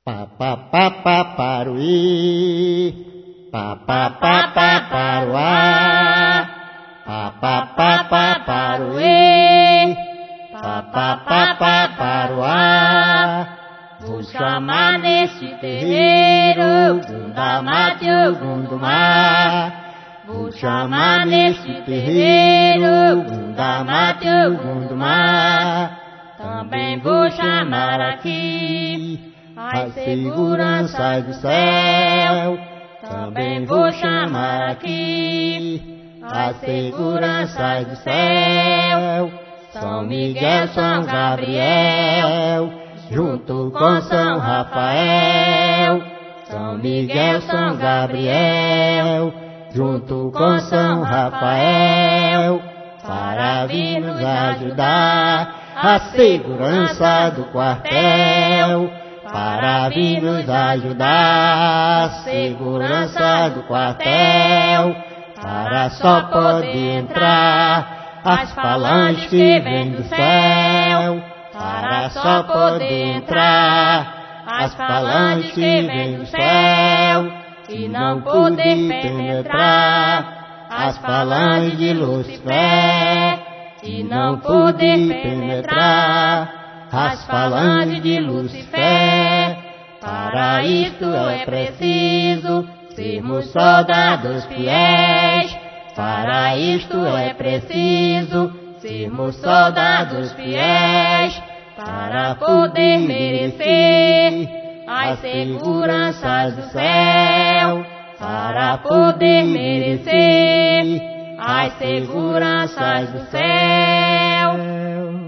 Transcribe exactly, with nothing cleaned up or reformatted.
Pa pa pa pa paruí, pa pa pa pa paruá, pa pa pa pa paruí, pa pa pa pa paruá. Vou chamar neste terreiro Gundamate o Gundumá. Vou chamar neste terreiro Gundamate o Gundumá. Também vou chamar aqui as seguranças do céu. Também vou chamar aqui as seguranças do céu. São Miguel, São Gabriel, junto com São Rafael. São Miguel, São Gabriel, junto com São Rafael, para vir nos ajudar a segurança do quartel. Para vir nos ajudar a segurança do quartel. Para só poder entrar as falanges que vêm do céu. Para só poder entrar as falanges que vêm do céu. E não poder penetrar as falanges de Lucifer. E não poder penetrar as falanges de Lucifer. Para isto é preciso sermos soldados fiéis. Para isto é preciso sermos soldados fiéis. Para poder merecer as seguranças do céu. Para poder merecer as seguranças do céu.